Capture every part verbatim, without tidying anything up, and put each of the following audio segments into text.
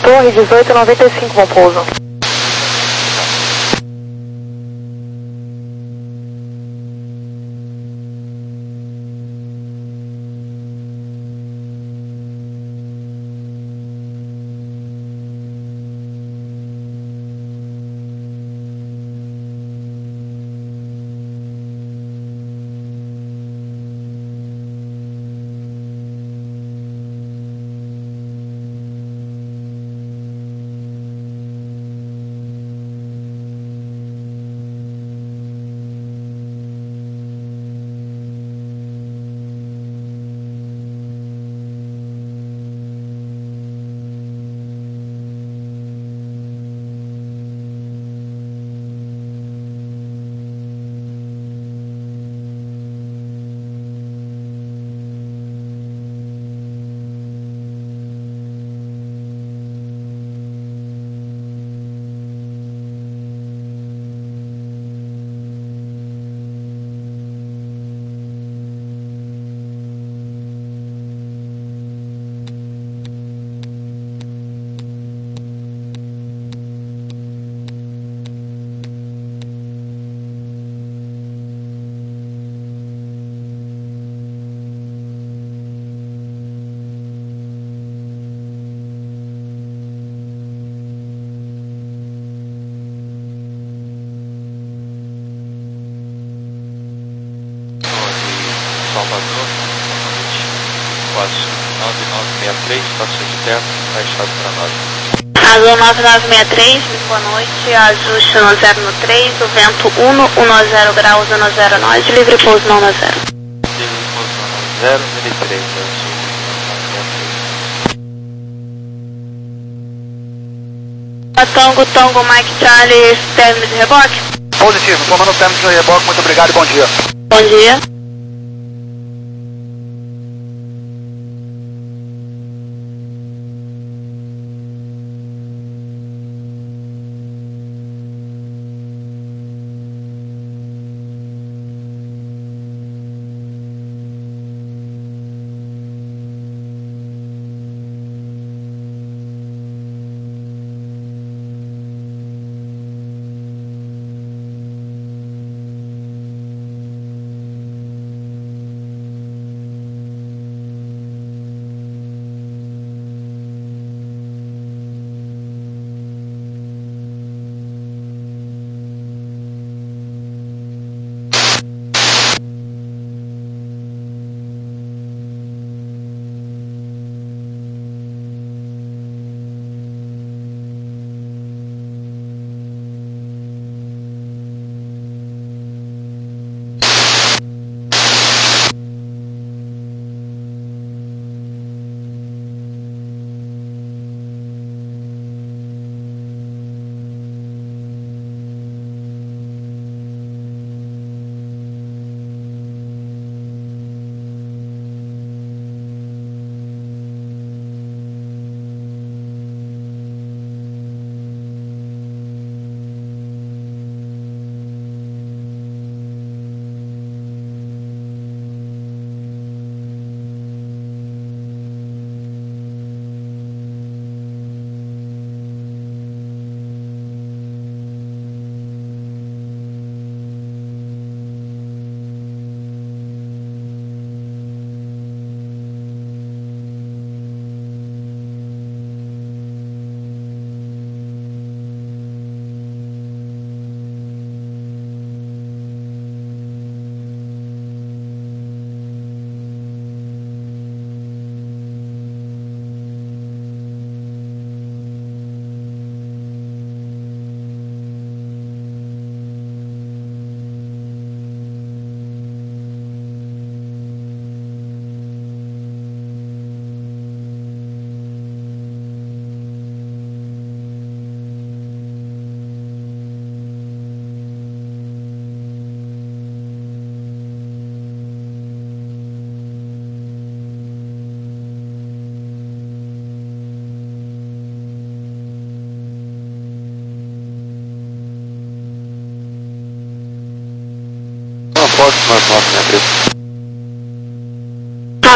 Torre dezoito noventa e cinco, bom pouso. Salvador, quatro nove nove seis três, estação de teto, fechado para nós. Azul nove nove seis três, boa noite, ajuste no zero no três, o vento um um zero graus um zero nós, livre pouso não zero. Livre pouso não zero, mil três, azul Tango, Tango, Mike Charlie, término de reboque? Positivo, tomando término de reboque, muito obrigado e bom dia. Bom dia.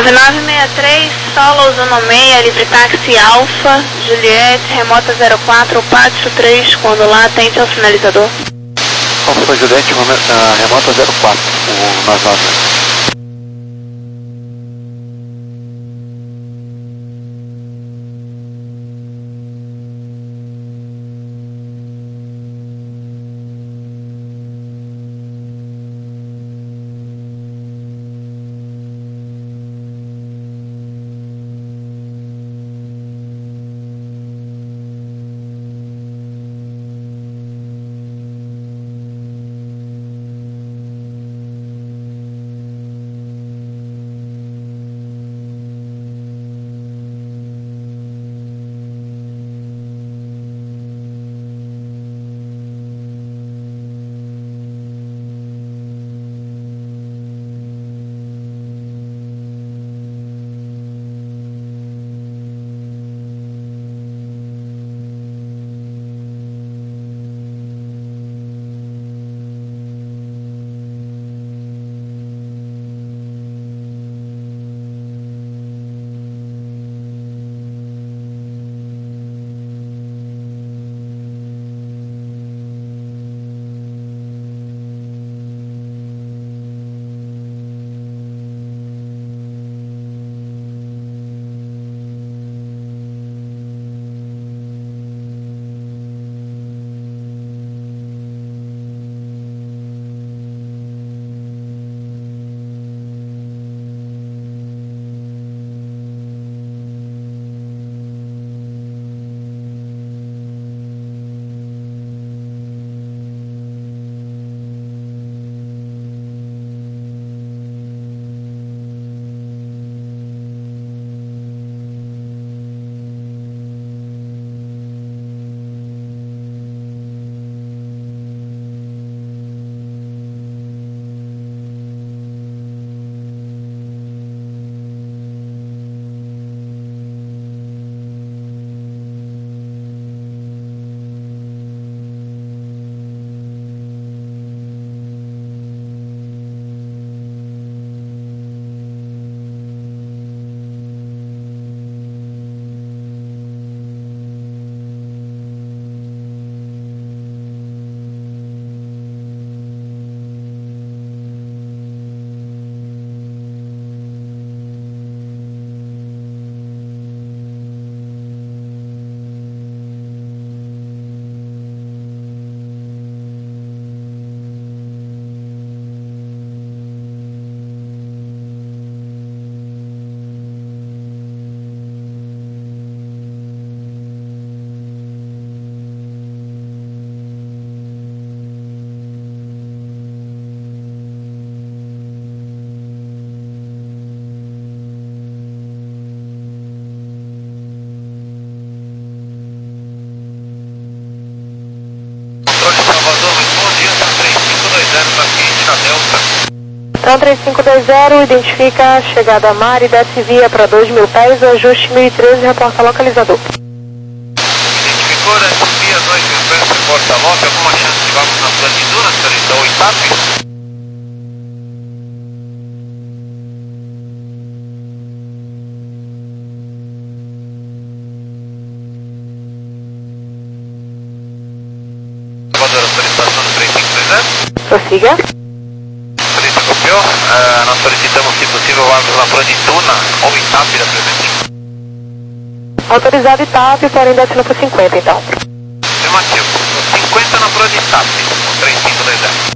nove nove seis três, solo usando meia, livre táxi Alfa, Juliette, remota zero quatro, Pátio três, quando lá, atente ao sinalizador. Alfa Juliette, uh, remota zero quatro, o nove nove. Então três cinco dois zero, identifica a chegada a mar e desce via para dois mil pés, ajuste mil e treze, reporta localizador. Identificou, desce via dois mil pés, reporta loc, alguma chance de vamos na Planiduna, senhorita, ou Itape? Solicitação do três cinco dois zero. Prossiga. Polícia copiou. Uh, nós solicitamos, se possível, vamos na Planituna ou Itape da preventiva. Autorizado Itape, porém descendo por cinquenta, então. Afirmativo. cinquenta na Pro de Itape, três cinco dois zero.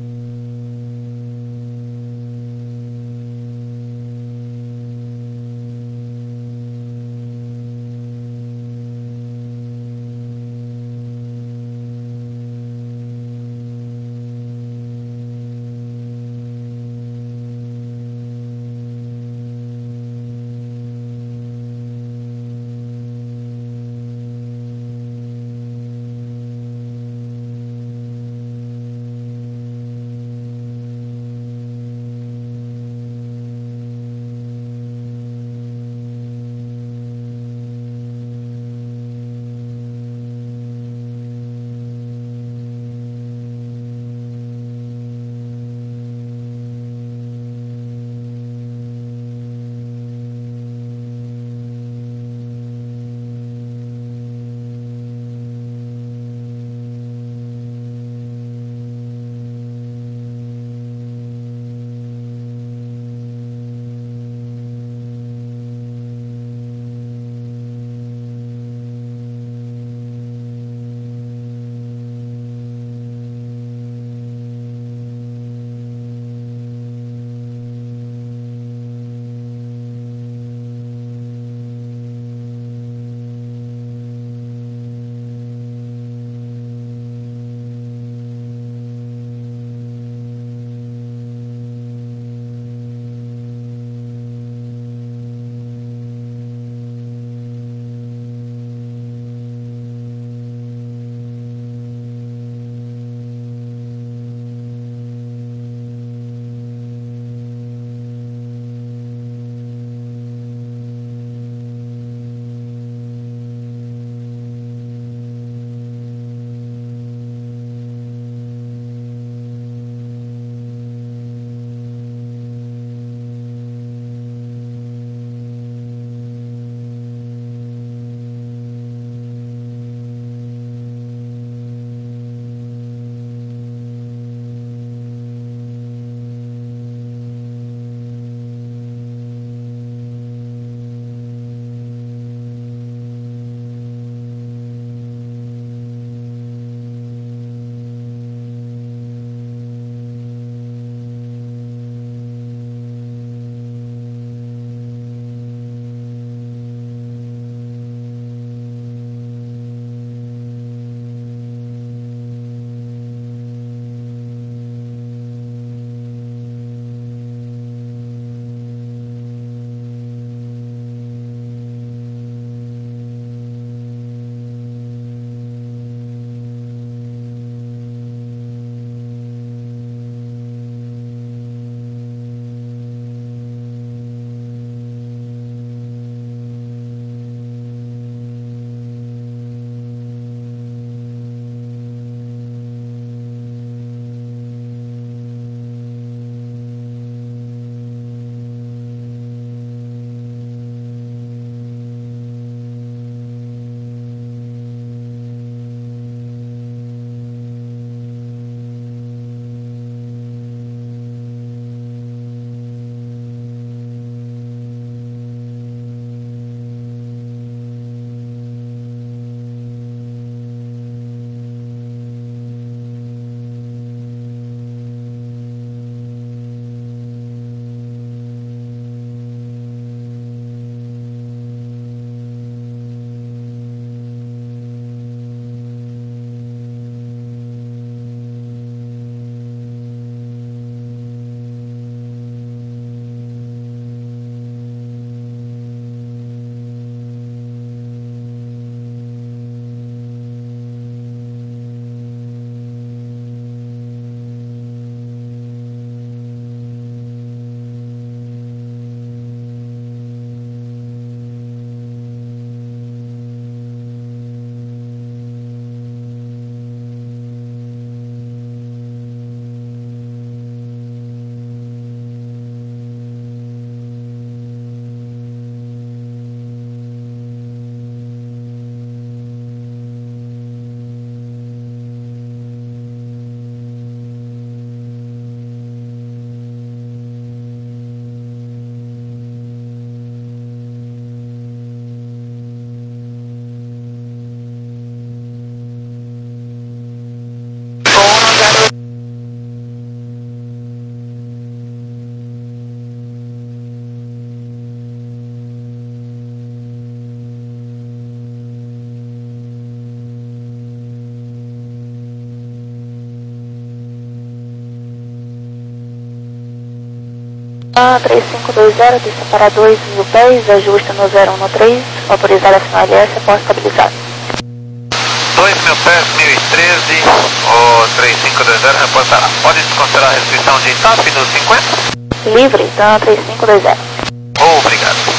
Ah, três cinco dois zero, desça para dois mil pés, ajusta no zero um no três, autorizada F N L S, após estabilizado. dois mil pés, mil e treze, o três cinco dois zero, reportará. Pode desconsiderar a restrição de TAP no cinquenta? Livre, então três cinco dois zero. Obrigado.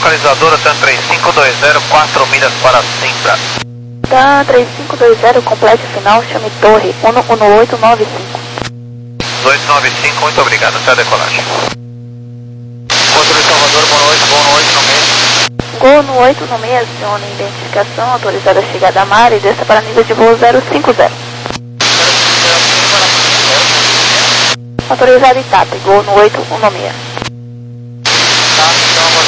localizadora TAM três cinco dois zero, quatro milhas para Simbra. TAM três cinco dois zero, complete final, chame torre, um um oito nove cinco. dois nove cinco, muito obrigado, até a decolagem. Controle Salvador, boa noite, boa noite, no meio. Gol no oito no meio, acione identificação, autorizada a chegada a mar e desça para nível de voo zero cinco zero. Autorizado I T A P, gol no oito um seis. Tá, então agora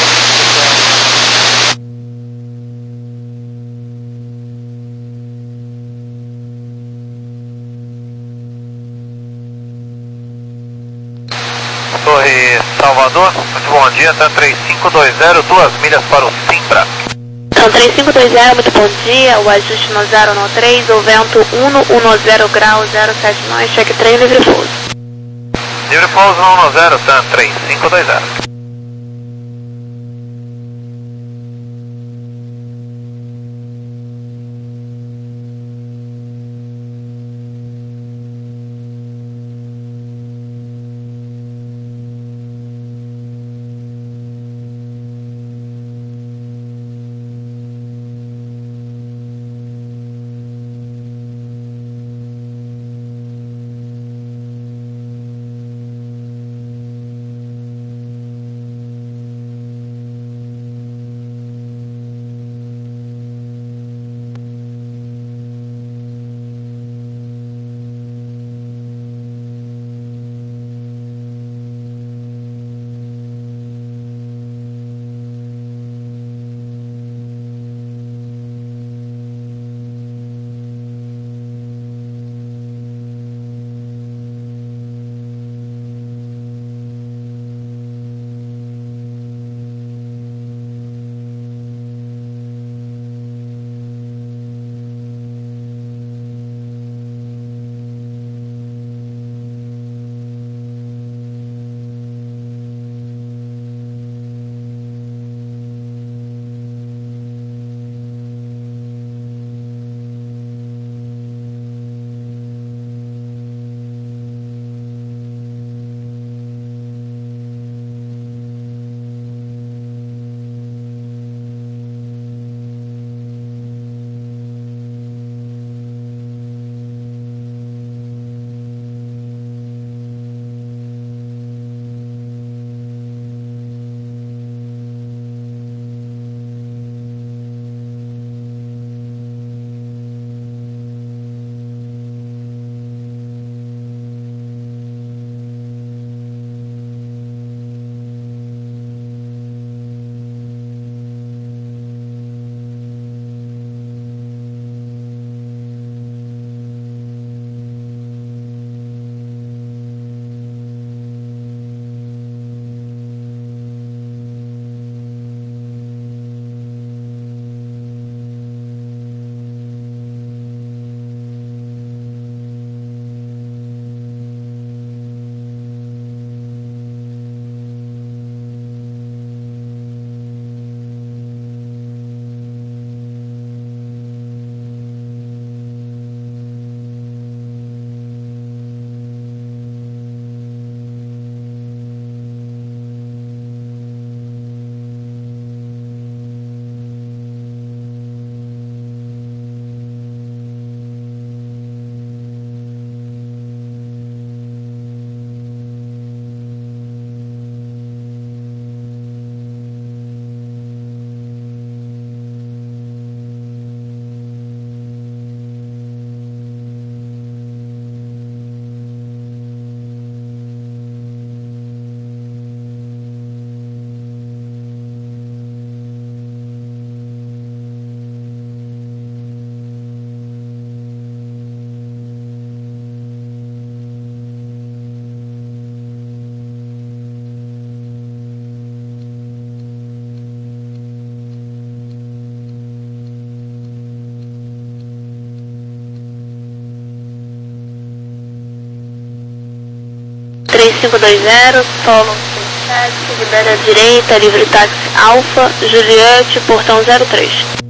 Torre Salvador, muito bom dia, TAM três cinco dois zero, duas milhas para o Simbra. TAM três cinco dois zero, muito bom dia, o ajuste no zero no três, o vento um um zero grau zero sete nove, cheque três, livre pouso. Livre pouso um um zero, TAM três cinco dois zero. três cinco dois zero, solo sete, libera à direita, livre táxi Alfa, Juliette, portão zero três.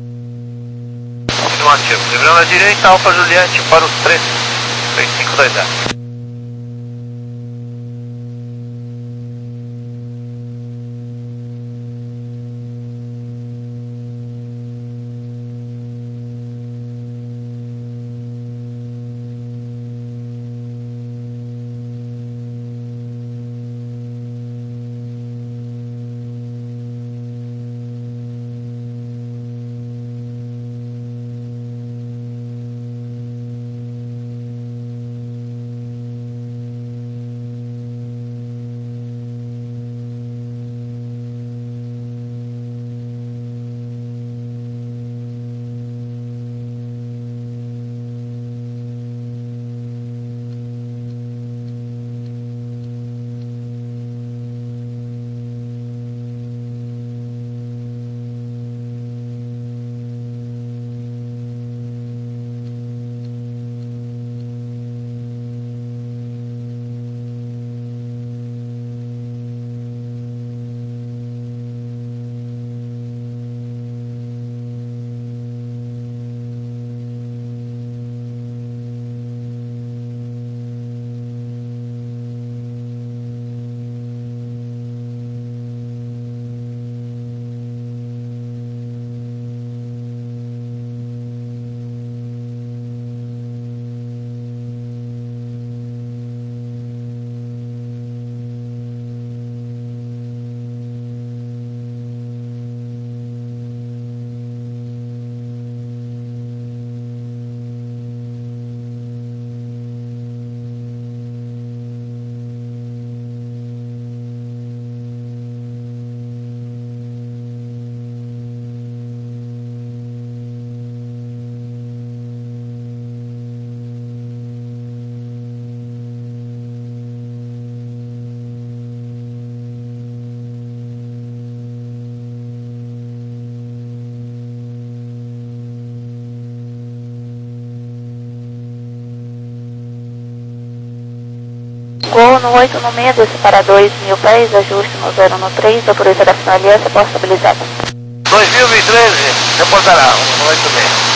Afirmativo, livrando à direita, Alfa Juliette para os três, três cinco dois zero. Gol no oito no seis, desce para dois mil pés, ajuste no zero no três, autorizada a final aliança, porta estabilizada. dois mil e treze, reportará, no oito seis.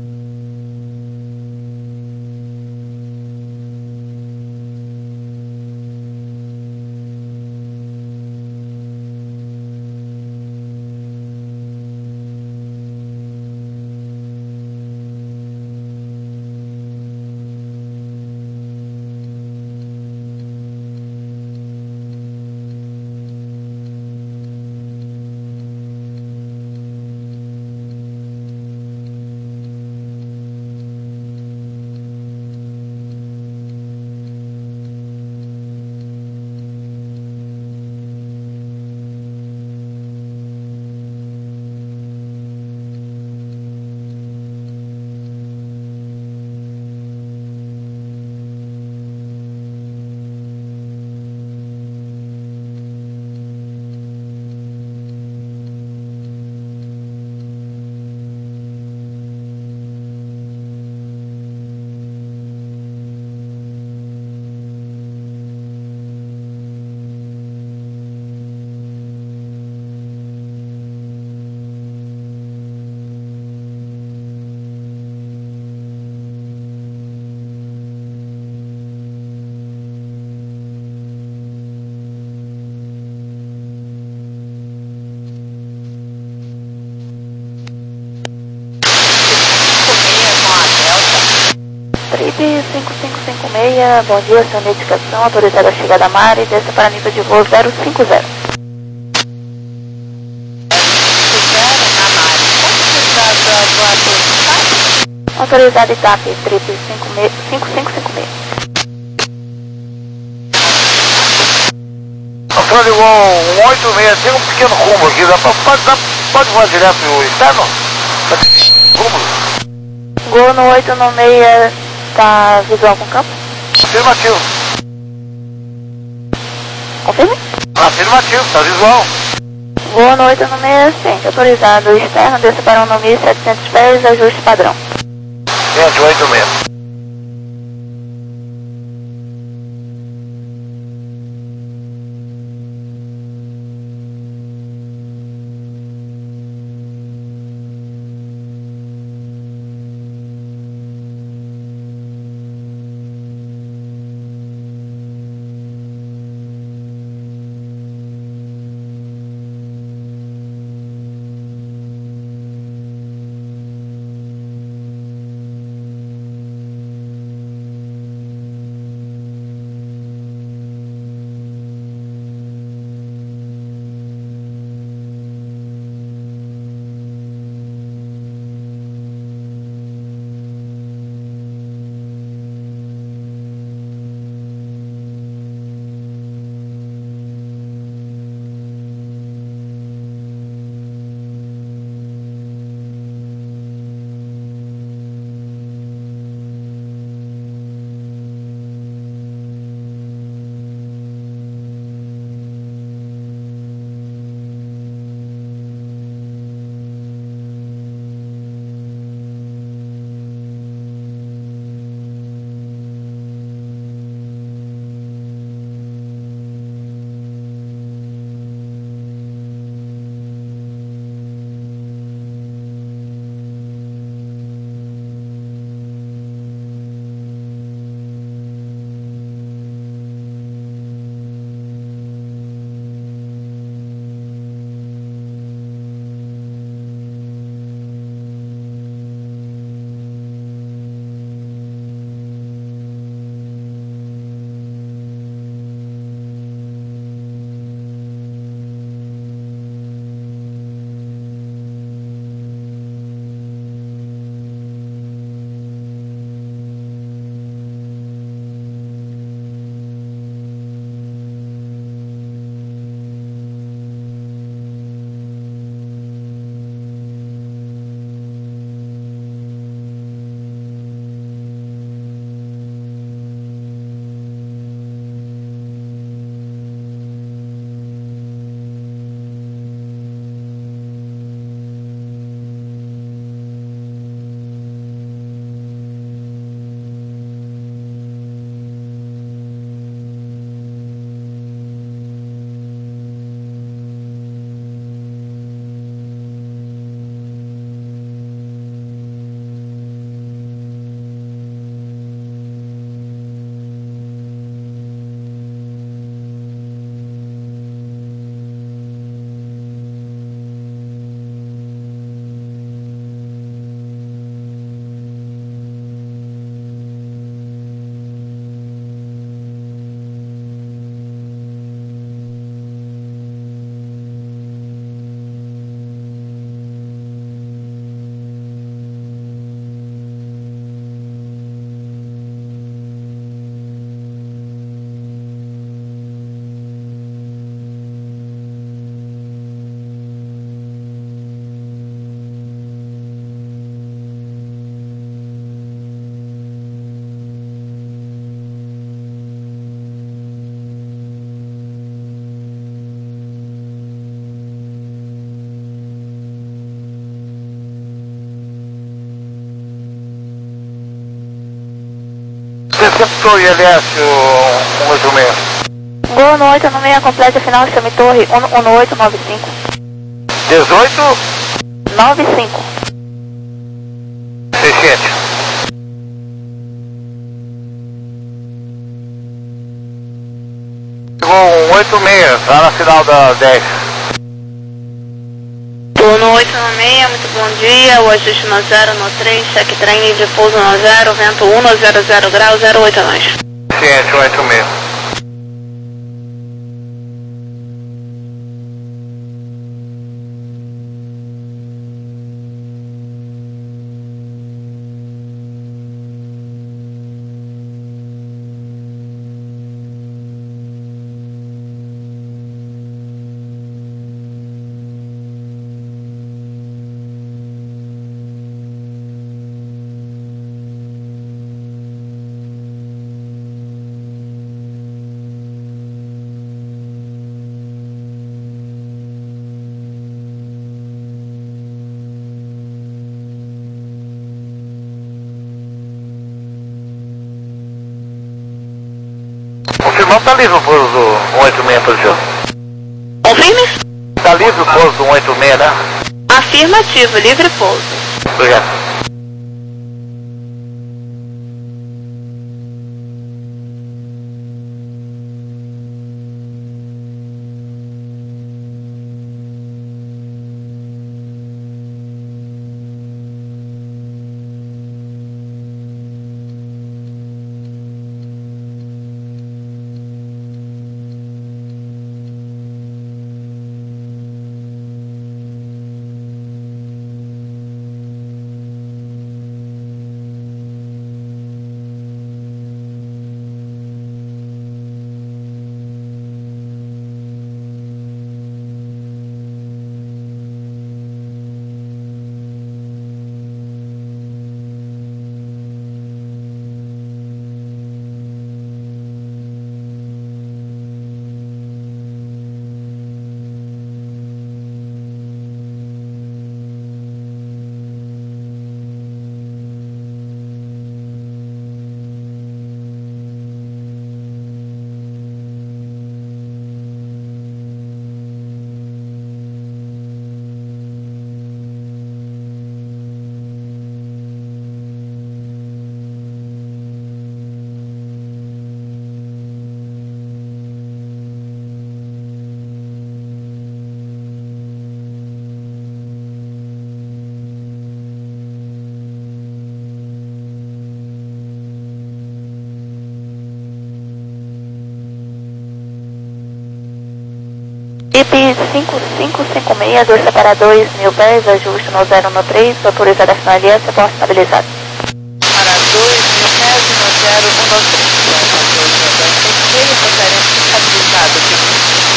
Trip cinco cinco cinco seis, bom dia, sua identificação, autorizada a chegada a Mari, desça para nível de voo zero cinco zero. Autorizada I T A P, trip cinco cinco cinco seis. Controle um oito seis, tem um pequeno rumo aqui, dá pra, pode, dá, pode voar direto o externo? Rumo? Gol no oito no seis, tá visual com campo? Afirmativo. Confirme? Afirmativo, tá visual. Gol no oito no seis, sente, autorizado externo, desça para um no mil e setecentos pés, ajuste padrão. Gente, oito seis. Captou I L S um oito seis. Gol no oito nove seis, completa final, chame torre um um oito nove cinco. dezoito nove cinco. seiscentos. Chegou um oito seis, lá na final da dez. Turno oito nove seis, muito bom dia, o ajuste no zero no três, cheque trem livre, pouso no zero, vento um no zero zero grau, zero oito nós. Ciente, um oito seis. Confirmando, tá livre o pouso do um oito seis, posição. Confirme? Tá livre o pouso do um oito seis, né? Afirmativo, livre pouso. Obrigado. I P cinco cinco cinco seis, dois separadores, mil pés, ajuste no zero no três, autorizada a finalização, porta estabilizado. Para dois mil pés, no zero um no três. Ele referência estabilizado.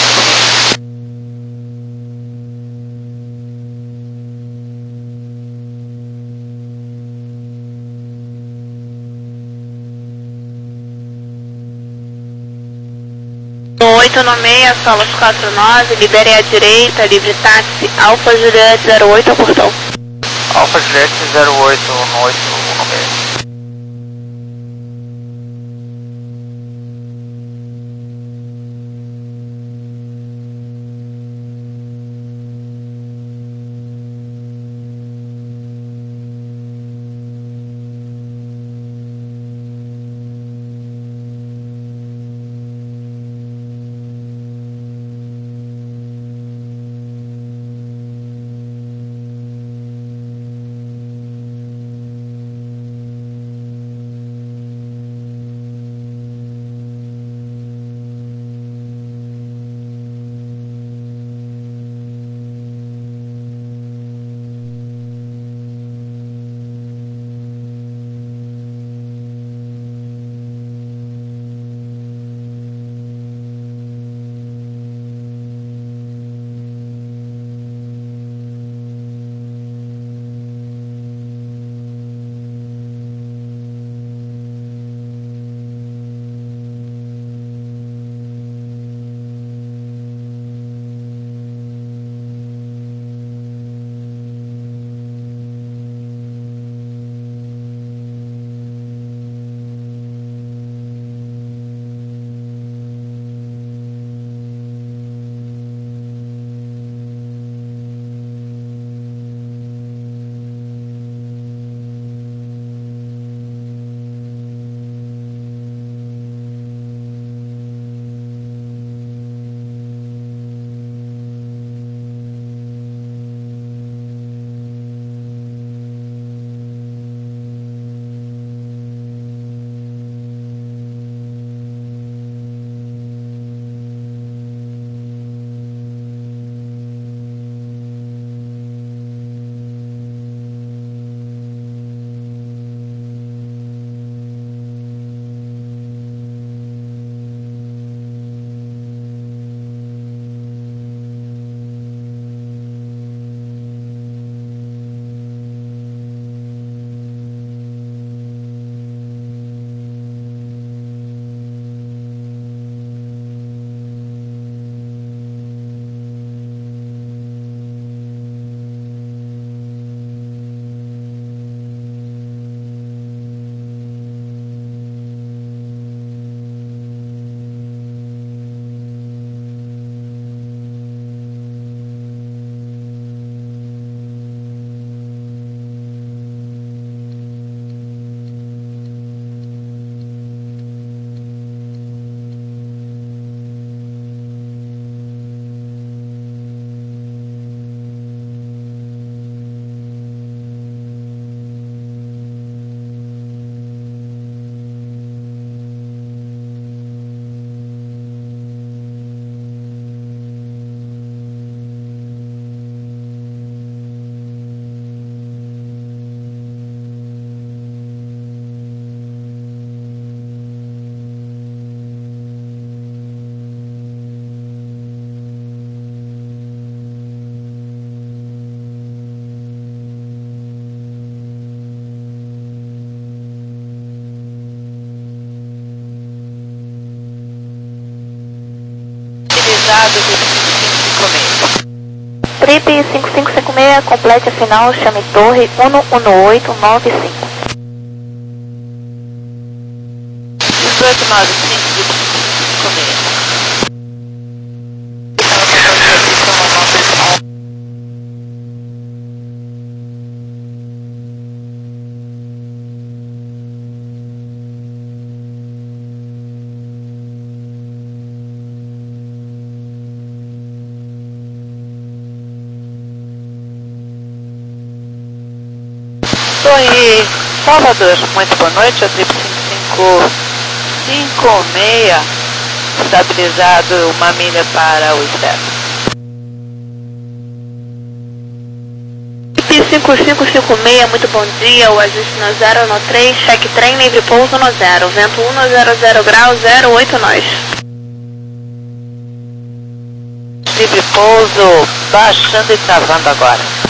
oito nove seis, solos quatro nove, libere à direita, livre táxi, Alfa Juliette zero oito ao portão. Alfa Juliette zero oito um oito um seis. meia, complete a final, chame torre um um oito nove cinco. dezoito nove cinco, cinco meia. Torre Salvador, muito boa noite, a trip cinco cinco cinco seis, estabilizado uma milha para o externo. Trip cinco cinco cinco seis, muito bom dia, o ajuste no zero no três, check trem, livre pouso no zero, vento um no zero zero grau, zero oito nós. Livre pouso, baixando e travando agora.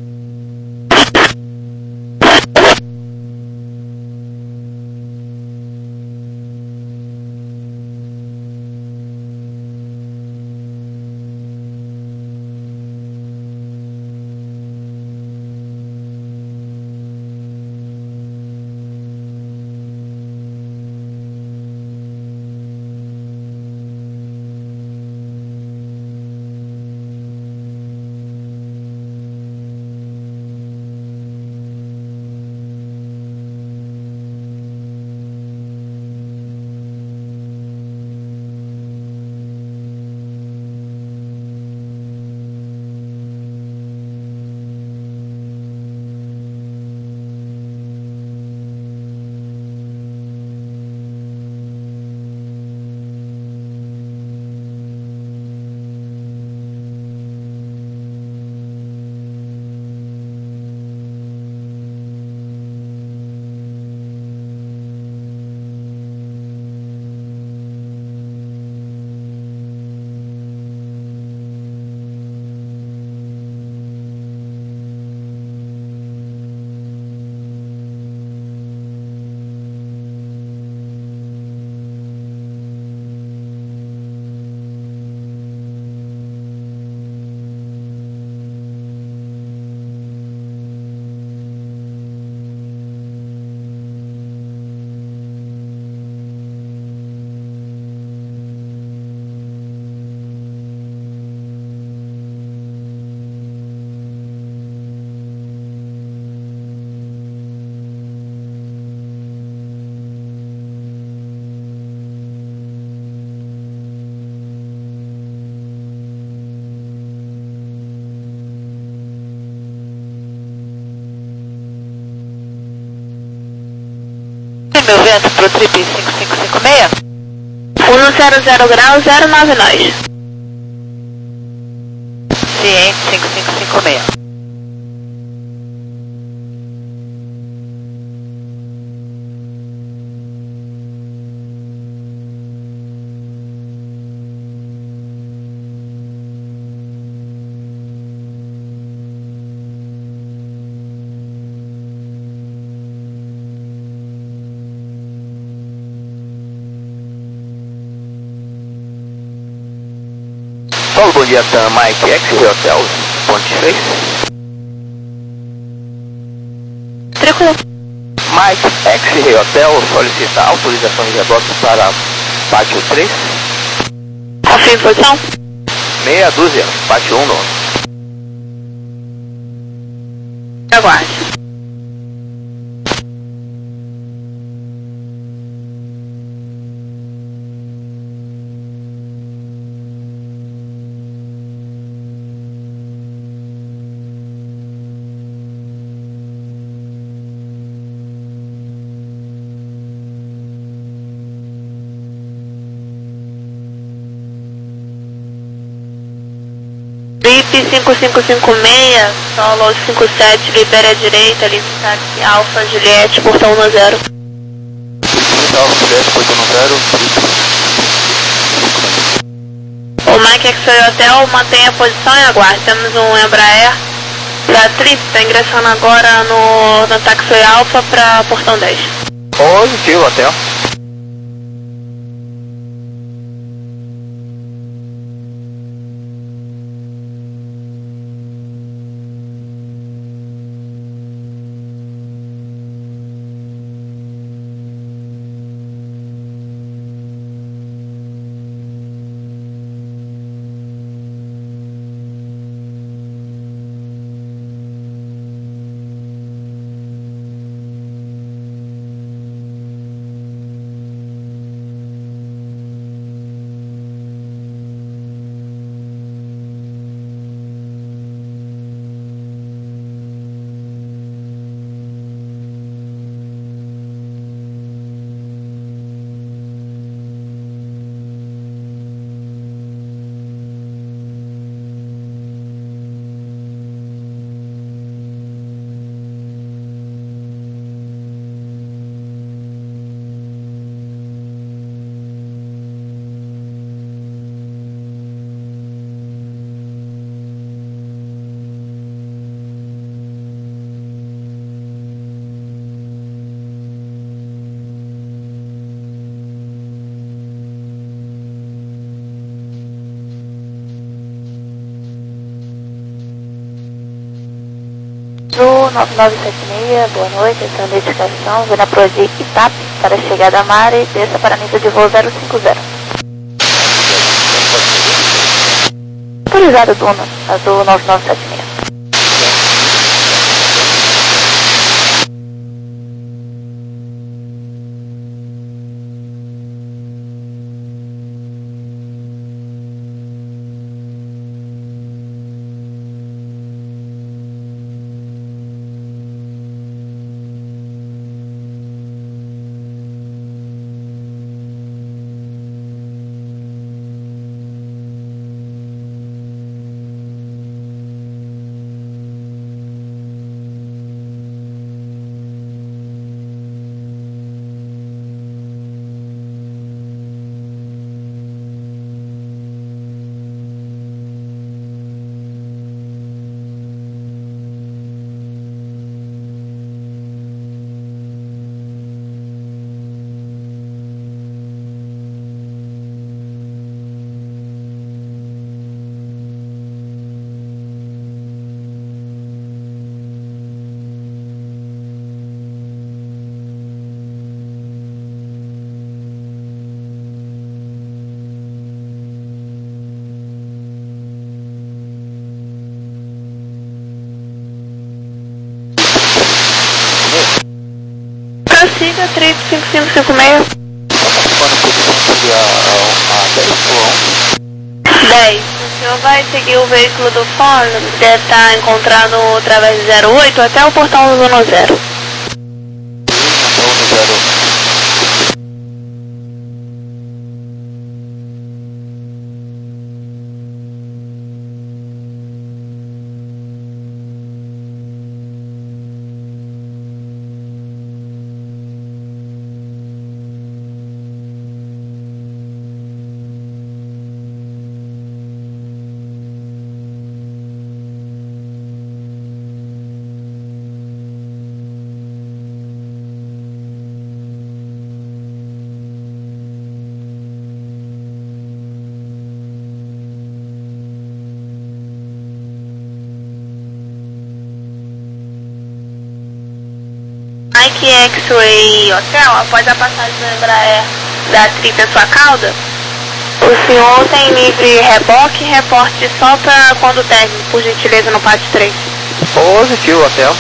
Meu vento pro trip cinco cinco cinco seis. um no zero zero grau, zero nove nós. Ciente cinco cinco cinco seis. Paulo, bom dia, tá Mike X Hotel, Ponte três. Tricolor. Mike X Hotel solicita autorização de reboque para pátio três. Confirme posição. Meia dúzia, pátio um. Aguarde. Trip cinco cinco cinco seis, solo cinco sete, libere à direita, livre táxi Alfa Juliette, portão um zero. Alfa Juliette, portão um zero. O Mike X-Ray Hotel, mantenha a posição e aguarde. Temos um Embraer da Trip, está ingressando agora no, no Taxi Alfa para portão dez. Positivo, hotel. nove nove sete seis, boa noite, essa é a notificação, Vina Prodic TAP para chegada a Mare, desça para nível de voo zero cinco zero. Autorizada, Duna, a do nove nove sete seis. Prossiga, três cinco cinco cinco seis. dez. O senhor vai seguir o veículo do fone, deve estar encontrando através de zero oito até o portão zona zero. Nike X-Ray Hotel, após a passagem do Embraer da trip à sua cauda, o senhor tem livre reboque e reporte só para quando técnico, por gentileza, no pátio três. Positivo, hotel.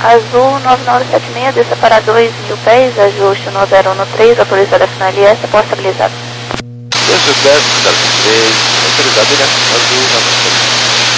Azul nove nove sete seis, desça para dois mil pés, ajuste no zero um três, autorizado a final L S, após estabilizado. dois mil dez, zero três, autorizado L S, azul nove nove sete seis.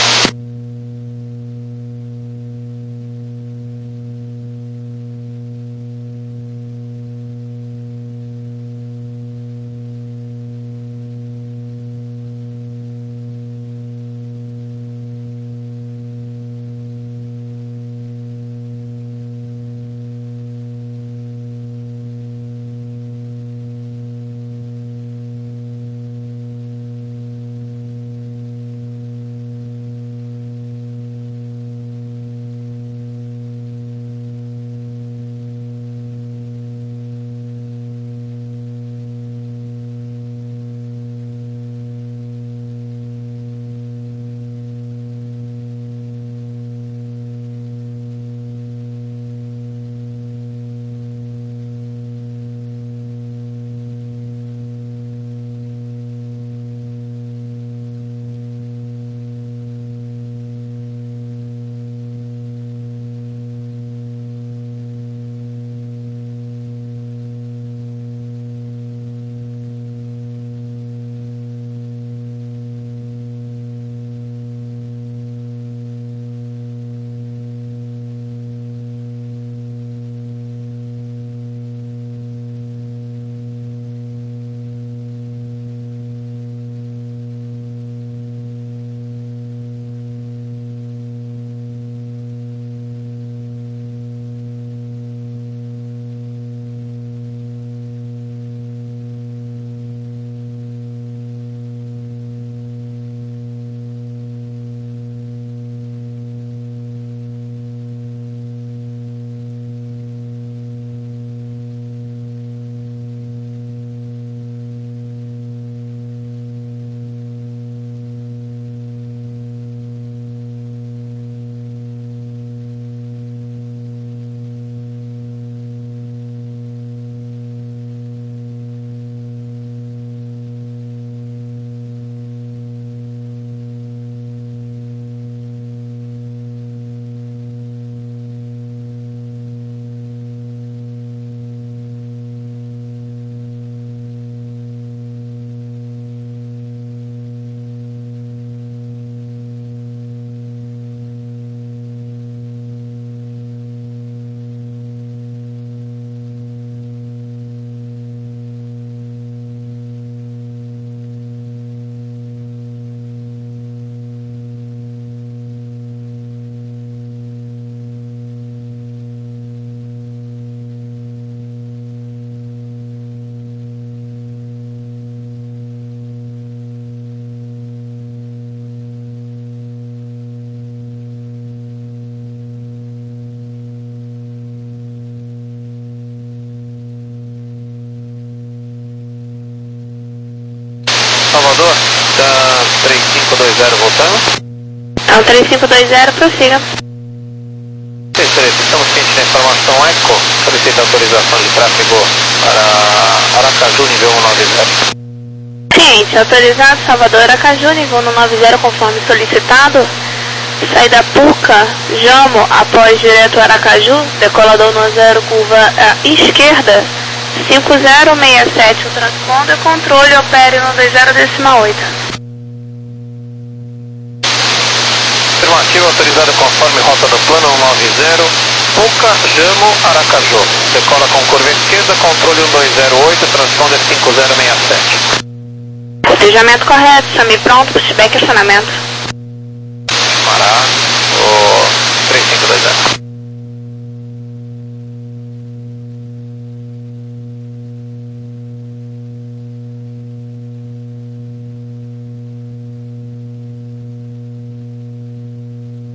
Salvador, da três cinco dois zero voltando. É o três cinco dois zero, prossiga. três três, estamos cientes da informação ECO, solicita autorização de tráfego para Aracaju, nível um nove zero. Ciente, autorizado, Salvador, Aracaju, nível um nove zero, conforme solicitado. Saída Puca, Jamo, após direto Aracaju, decolador no zero, curva à esquerda, cinco zero seis sete, o transponder, controle, opere no dois zero decimal oito. Afirmativo, autorizado conforme rota do plano um nove zero, Puca, Jamo, Aracaju. Decola com curva esquerda, controle um dois zero oito, transponder cinco zero seis sete. Cotejamento correto, Sami pronto, pushback e acionamento. Mará, o